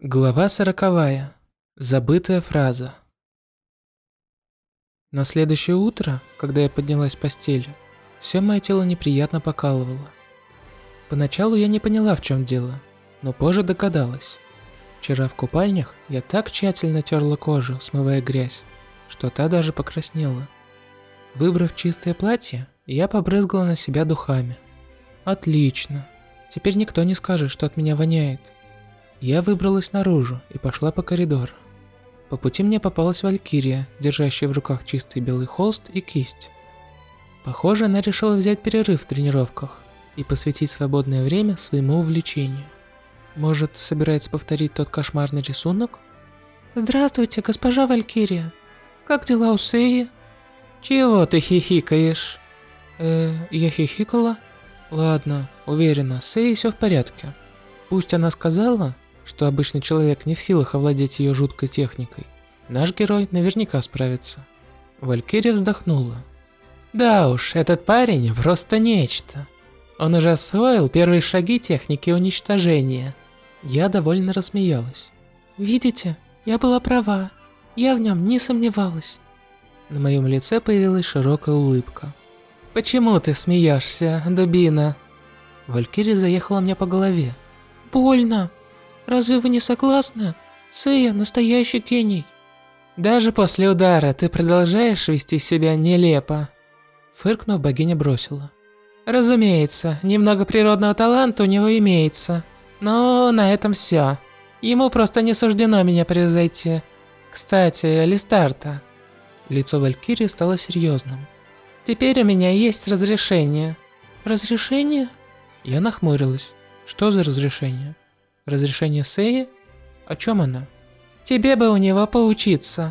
Глава 40. Забытая фраза. На следующее утро, когда я поднялась с постели, все мое тело неприятно покалывало. Поначалу я не поняла, в чем дело, но позже догадалась. Вчера в купальнях я так тщательно терла кожу, смывая грязь, что та даже покраснела. Выбрав чистое платье, я побрызгала на себя духами. Отлично. Теперь никто не скажет, что от меня воняет. Я выбралась наружу и пошла по коридору. По пути мне попалась Валькирия, держащая в руках чистый белый холст и кисть. Похоже, она решила взять перерыв в тренировках и посвятить свободное время своему увлечению. Может, собирается повторить тот кошмарный рисунок? Здравствуйте, госпожа Валькирия. Как дела у Сеи? Чего ты хихикаешь? Я хихикала? Ладно, уверена, с Сеей все в порядке. Пусть она сказала, что обычный человек не в силах овладеть ее жуткой техникой, наш герой наверняка справится. Валькирия вздохнула. Да уж, этот парень просто нечто. Он уже освоил первые шаги техники уничтожения. Я довольно рассмеялась. Видите, я была права. Я в нем не сомневалась. На моем лице появилась широкая улыбка. Почему ты смеешься, дубина? Валькирия заехала мне по голове. Больно. Разве вы не согласны? Сея настоящий гений. Даже после удара ты продолжаешь вести себя нелепо. Фыркнув, богиня бросила. Разумеется, немного природного таланта у него имеется. Но на этом все. Ему просто не суждено меня превзойти. Кстати, Листарта. Лицо Валькирии стало серьезным. Теперь у меня есть разрешение. Разрешение? Я нахмурилась. Что за разрешение? Разрешение Сеи? О чем она? Тебе бы у него поучиться.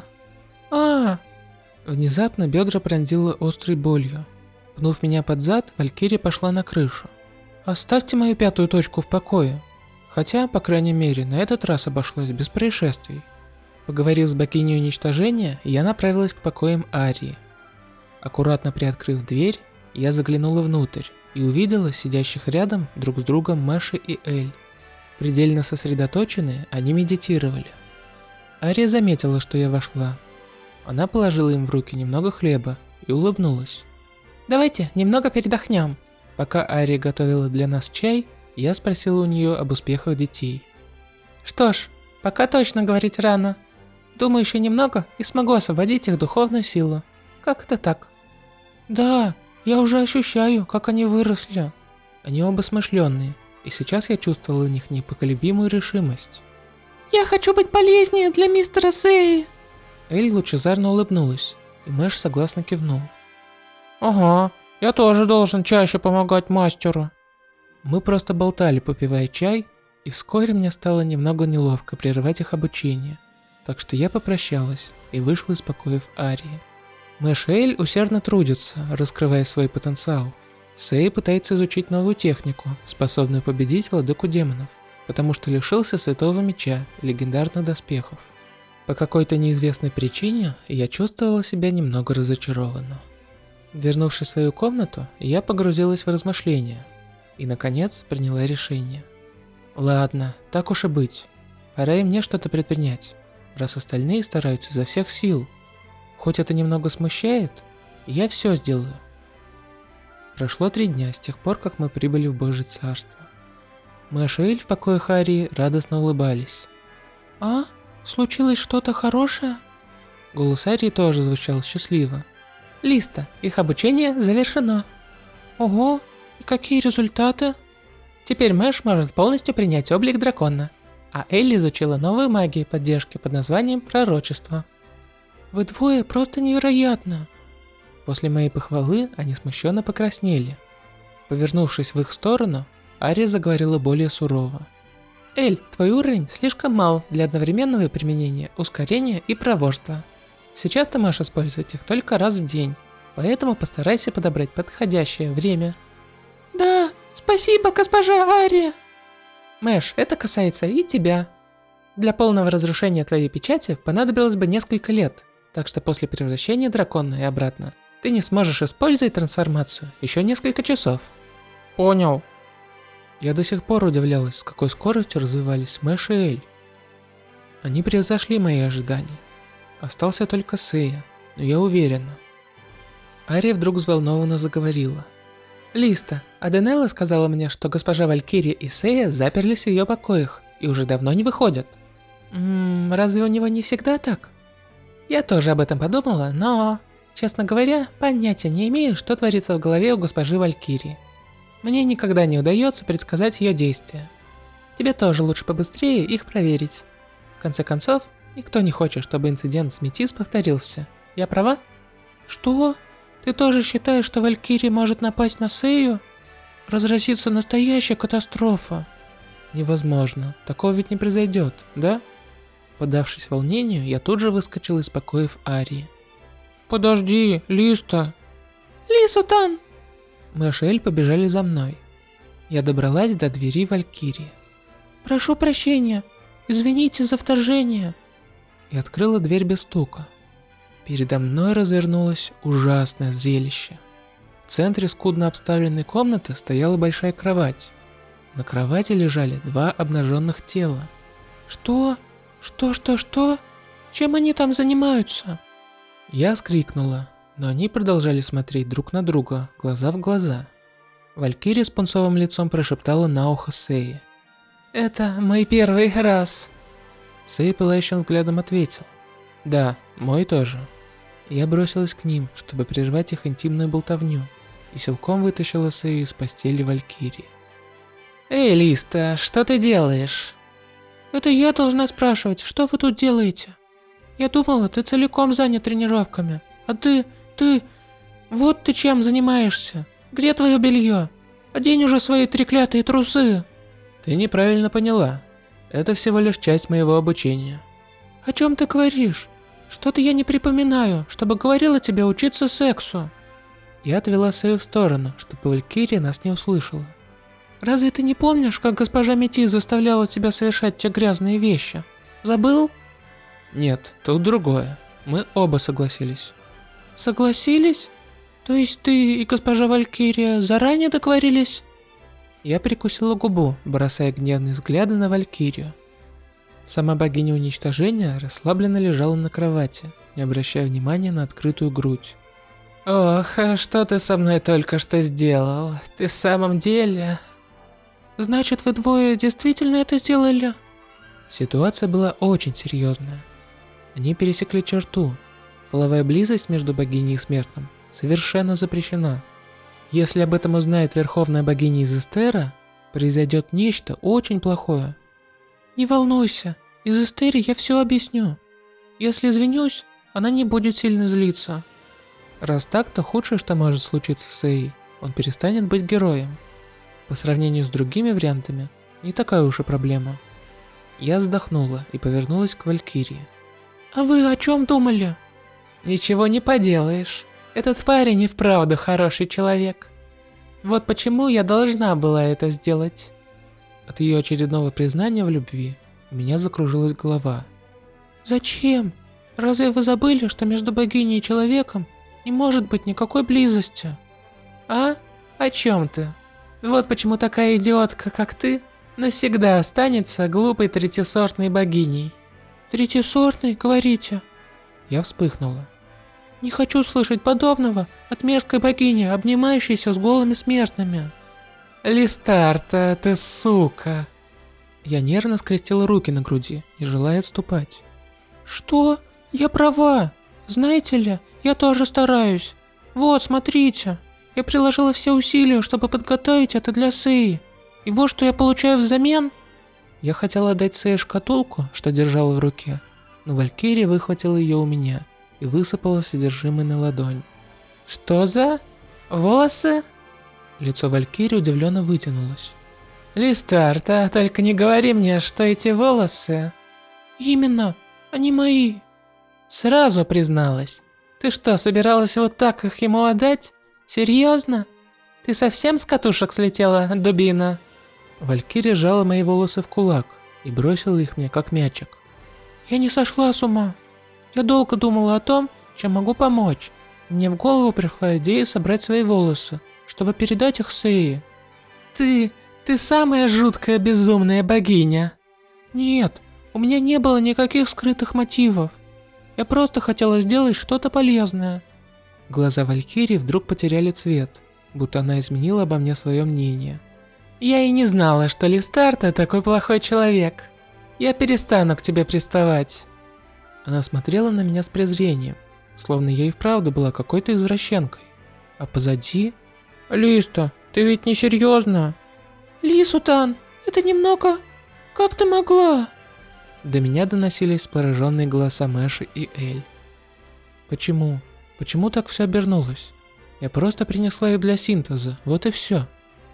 Внезапно бедра пронзило острой болью. Пнув меня под зад, Валькирия пошла на крышу. Оставьте мою пятую точку в покое. Хотя, по крайней мере, на этот раз обошлось без происшествий. Поговорив с богиней уничтожения, я направилась к покоям Арии. Аккуратно приоткрыв дверь, я заглянула внутрь и увидела сидящих рядом друг с другом Мэша и Эль. Предельно сосредоточенные, они медитировали. Ария заметила, что я вошла. Она положила им в руки немного хлеба и улыбнулась. «Давайте немного передохнем». Пока Ария готовила для нас чай, я спросила у нее об успехах детей. «Что ж, пока точно говорить рано. Думаю, еще немного и смогу освободить их духовную силу. Как это так?» «Да, я уже ощущаю, как они выросли». Они оба смышленные. И сейчас я чувствовала в них непоколебимую решимость. «Я хочу быть полезнее для мистера Сеи!» Эль лучезарно улыбнулась, и Мэш согласно кивнул. «Ага, я тоже должен чаще помогать мастеру». Мы просто болтали, попивая чай, и вскоре мне стало немного неловко прерывать их обучение, так что я попрощалась и вышла из покоев Арии. Мэш и Эль усердно трудятся, раскрывая свой потенциал. Сэй пытается изучить новую технику, способную победить владыку демонов, потому что лишился святого меча и легендарных доспехов. По какой-то неизвестной причине я чувствовала себя немного разочарованно. Вернувшись в свою комнату, я погрузилась в размышления и, наконец, приняла решение. Ладно, так уж и быть. Пора и мне что-то предпринять, раз остальные стараются изо всех сил. Хоть это немного смущает, я все сделаю. Прошло 3 дня с тех пор, как мы прибыли в Божье Царство. Мэш и Эль в покоях Арии радостно улыбались. «А? Случилось что-то хорошее?» Голос Арии тоже звучал счастливо. «Листа, их обучение завершено». «Ого, и какие результаты?» Теперь Мэш может полностью принять облик дракона, а Эль изучила новую магию поддержки под названием Пророчество. «Вы двое просто невероятно!» После моей похвалы они смущенно покраснели. Повернувшись в их сторону, Ария заговорила более сурово. «Эль, твой уровень слишком мал для одновременного применения ускорения и проворства. Сейчас ты можешь использовать их только раз в день, поэтому постарайся подобрать подходящее время». «Да, спасибо, госпожа Ария!» «Мэш, это касается и тебя. Для полного разрушения твоей печати понадобилось бы несколько лет, так что после превращения дракона и обратно ты не сможешь использовать трансформацию еще несколько часов». «Понял». Я до сих пор удивлялась, с какой скоростью развивались Мэш и Эль. Они превзошли мои ожидания. Остался только Сея, но я уверена. Ария вдруг взволнованно заговорила. «Листа, Аденелла сказала мне, что госпожа Валькирия и Сея заперлись в ее покоях и уже давно не выходят. Разве у него не всегда так? Я тоже об этом подумала, но, честно говоря, понятия не имею, что творится в голове у госпожи Валькирии. Мне никогда не удается предсказать ее действия. Тебе тоже лучше побыстрее их проверить. В конце концов, никто не хочет, чтобы инцидент с Метис повторился. Я права?» «Что? Ты тоже считаешь, что Валькирия может напасть на Сею? Разразится настоящая катастрофа». «Невозможно. Такого ведь не произойдет, да?» Поддавшись волнению, я тут же выскочил из покоев Арии. «Подожди, Листа!» «Лисутан!» Мы с Эль побежали за мной. Я добралась до двери Валькирии. «Прошу прощения, извините за вторжение!» И открыла дверь без стука. Передо мной развернулось ужасное зрелище. В центре скудно обставленной комнаты стояла большая кровать. На кровати лежали два обнаженных тела. «Что? Что? Чем они там занимаются?» Я вскрикнула, но они продолжали смотреть друг на друга, глаза в глаза. Валькирия с пунцовым лицом прошептала на ухо Сеи. «Это мой первый раз!» Сей пылающим взглядом ответил. «Да, мой тоже». Я бросилась к ним, чтобы прервать их интимную болтовню, и силком вытащила Сею из постели Валькирии. «Эй, Листа, что ты делаешь?» «Это я должна спрашивать, что вы тут делаете? Я думала, ты целиком занят тренировками, а ты... Вот ты чем занимаешься? Где твое белье? Одень уже свои треклятые трусы!» «Ты неправильно поняла. Это всего лишь часть моего обучения». «О чем ты говоришь? Что-то я не припоминаю, чтобы говорила тебе учиться сексу». Я отвела Сею в сторону, чтобы Валькирия нас не услышала. «Разве ты не помнишь, как госпожа Метис заставляла тебя совершать те грязные вещи? Забыл?» «Нет, тут другое. Мы оба согласились». «Согласились? То есть ты и госпожа Валькирия заранее договорились?» Я прикусила губу, бросая гневные взгляды на Валькирию. Сама богиня уничтожения расслабленно лежала на кровати, не обращая внимания на открытую грудь. «Ох, а что ты со мной только что сделал? Ты в самом деле...» «Значит, вы двое действительно это сделали?» Ситуация была очень серьезная. Они пересекли черту. Половая близость между богиней и смертным совершенно запрещена. Если об этом узнает верховная богиня из Эстера, произойдет нечто очень плохое. «Не волнуйся, из Эстери я все объясню. Если извинюсь, она не будет сильно злиться». Раз так, то худшее, что может случиться с Эей, он перестанет быть героем. По сравнению с другими вариантами, не такая уж и проблема. Я вздохнула и повернулась к Валькирии. «А вы о чем думали?» «Ничего не поделаешь. Этот парень и вправду хороший человек. Вот почему я должна была это сделать». От ее очередного признания в любви у меня закружилась голова. «Зачем? Разве вы забыли, что между богиней и человеком не может быть никакой близости?» «А? О чем ты? Вот почему такая идиотка, как ты, навсегда останется глупой третьесортной богиней». «Третьесортной, говорите?» Я вспыхнула. «Не хочу слышать подобного от мерзкой богини, обнимающейся с голыми смертными». «Листарта, ты сука!» Я нервно скрестила руки на груди, не желая отступать. «Что? Я права. Знаете ли, я тоже стараюсь. Вот, смотрите. Я приложила все усилия, чтобы подготовить это для Сеи. И вот что я получаю взамен». Я хотела дать Сее шкатулку, что держала в руке, но Валькирия выхватила ее у меня и высыпала содержимое на ладонь. «Что за... волосы?» Лицо Валькирии удивленно вытянулось. «Листарта, только не говори мне, что эти волосы...» «Именно, они мои». «Сразу призналась. Ты что, собиралась вот так их ему отдать? Серьезно? Ты совсем с катушек слетела, дубина?» Валькирия сжала мои волосы в кулак и бросила их мне как мячик. «Я не сошла с ума. Я долго думала о том, чем могу помочь. И мне в голову пришла идея собрать свои волосы, чтобы передать их Сее». Ты самая жуткая безумная богиня». «Нет, У меня не было никаких скрытых мотивов. Я просто хотела сделать что-то полезное. Глаза Валькирии вдруг потеряли цвет, будто она изменила обо мне свое мнение. Я и не знала, что Листарта такой плохой человек. Я перестану к тебе приставать. Она смотрела на меня с презрением, словно я и вправду была какой-то извращенкой. А позади... Листа, ты ведь не серьезно? Лисутан, это немного... Как ты могла? До меня доносились пораженные голоса Мэши и Эль. Почему? Почему так все обернулось? Я просто принесла их для синтеза, вот и все.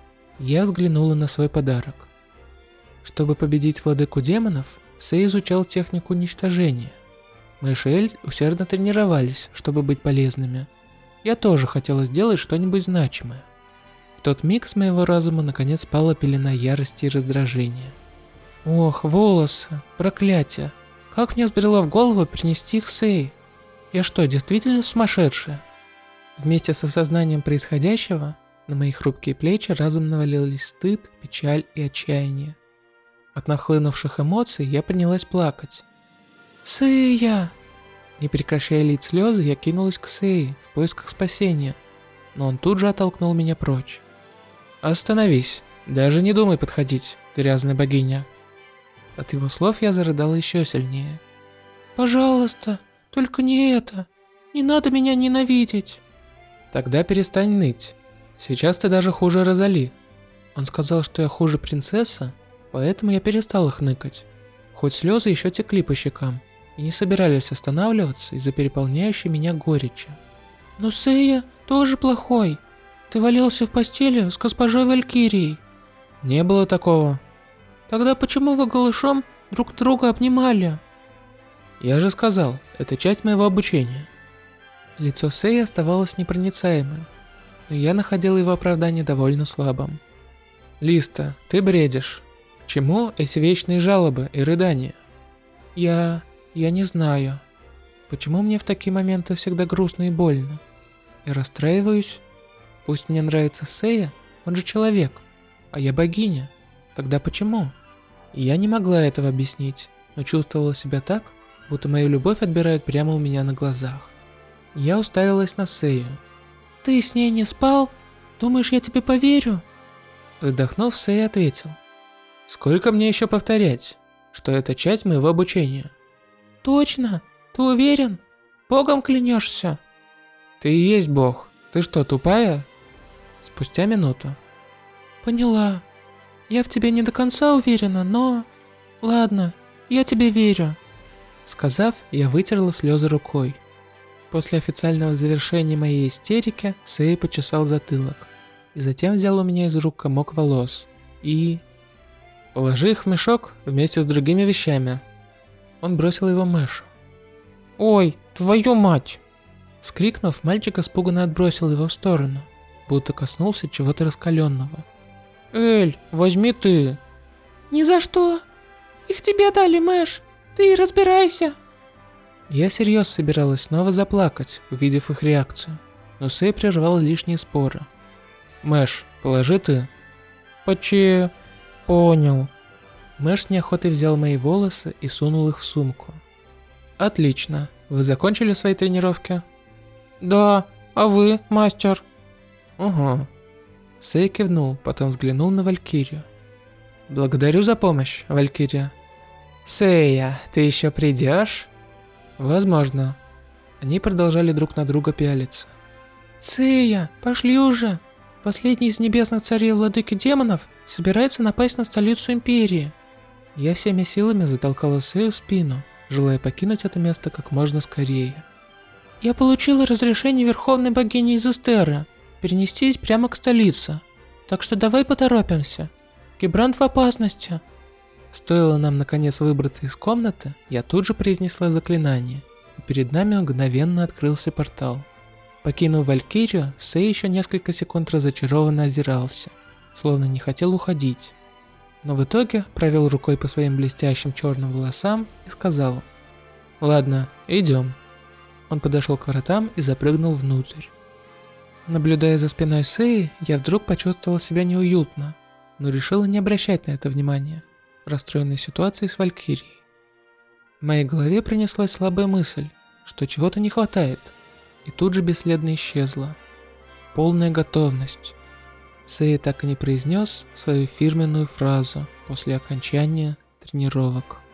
Я взглянула на свой подарок. Чтобы победить владыку демонов, Сэй изучал технику уничтожения. Мэш и Эль усердно тренировались, чтобы быть полезными. Я тоже хотела сделать что-нибудь значимое. В тот миг с моего разума наконец спала пелена ярости и раздражения. Ох, волосы, проклятие. Как мне взбрело в голову принести их Сэй? Я что, действительно сумасшедшая? Вместе с осознанием происходящего, на мои хрупкие плечи разом навалились стыд, печаль и отчаяние. От нахлынувших эмоций я принялась плакать. «Сэя!» Не прекращая лить слезы, я кинулась к Сэе в поисках спасения, но он тут же оттолкнул меня прочь. «Остановись, даже не думай подходить, грязная богиня!» От его слов я зарыдала еще сильнее. «Пожалуйста, только не это! Не надо меня ненавидеть!» «Тогда перестань ныть. Сейчас ты даже хуже Розали. Он сказал, что я хуже принцесса, поэтому я перестала хныкать. Хоть слезы еще текли по щекам и не собирались останавливаться из-за переполняющей меня горечи. Но Сэя тоже плохой. Ты валялся в постели с госпожой Валькирией. Не было такого. Тогда почему вы голышом друг друга обнимали? Я же сказал, это часть моего обучения. Лицо Сэя оставалось непроницаемым, но я находил его оправдание довольно слабым. Листа, ты бредишь. К чему эти вечные жалобы и рыдания? Я не знаю. Почему мне в такие моменты всегда грустно и больно? Я расстраиваюсь. Пусть мне нравится Сэя, он же человек, а я богиня. Тогда почему? И я не могла этого объяснить, но чувствовала себя так, будто мою любовь отбирают прямо у меня на глазах. Я уставилась на Сэю. «Ты с ней не спал? Думаешь, я тебе поверю?» Вздохнув, Сэй ответил. «Сколько мне еще повторять, что это часть моего обучения?» «Точно? Ты уверен? Богом клянешься?» «Ты и есть Бог. Ты что, тупая?» Спустя минуту. «Поняла. Я в тебе не до конца уверена, но... Ладно, я тебе верю». Сказав, я вытерла слезы рукой. После официального завершения моей истерики, Сэй почесал затылок. И затем взял у меня из рук комок волос. И... «Положи их в мешок вместе с другими вещами». Он бросил его Мэшу. «Ой, твою мать!» Вскрикнув, мальчик испуганно отбросил его в сторону, будто коснулся чего-то раскаленного. «Эль, возьми ты!» «Ни за что! Их тебе дали, Мэш! Ты и разбирайся!» Я всерьез собиралась снова заплакать, увидев их реакцию, но Сэй прервал лишние споры. «Мэш, положи ты». Понял». Мэш с неохотой взял мои волосы и сунул их в сумку. «Отлично. Вы закончили свои тренировки?» «Да. А вы, мастер?» «Угу». Сэй кивнул, потом взглянул на Валькирию. «Благодарю за помощь, Валькирия». «Сэя, ты еще придешь?» «Возможно». Они продолжали друг на друга пялиться. «Сэя, пошли уже! Последний из небесных царей владыки демонов собирается напасть на столицу Империи». Я всеми силами затолкала Сэю в спину, желая покинуть это место как можно скорее. «Я получила разрешение Верховной Богини из Эстеры перенестись прямо к столице, так что давай поторопимся. Гибрант в опасности». Стоило нам наконец выбраться из комнаты, я тут же произнесла заклинание, и перед нами мгновенно открылся портал. Покинув Валькирию, Сэй еще несколько секунд разочарованно озирался, словно не хотел уходить. Но в итоге провел рукой по своим блестящим черным волосам и сказал: «Ладно, идем». Он подошел к воротам и запрыгнул внутрь. Наблюдая за спиной Сэи, я вдруг почувствовал себя неуютно, но решила не обращать на это внимания, расстроенной ситуацией с Валькирией. В моей голове пронеслась слабая мысль, что чего-то не хватает, и тут же бесследно исчезла. Полная готовность. Сэй так и не произнес свою фирменную фразу после окончания тренировок.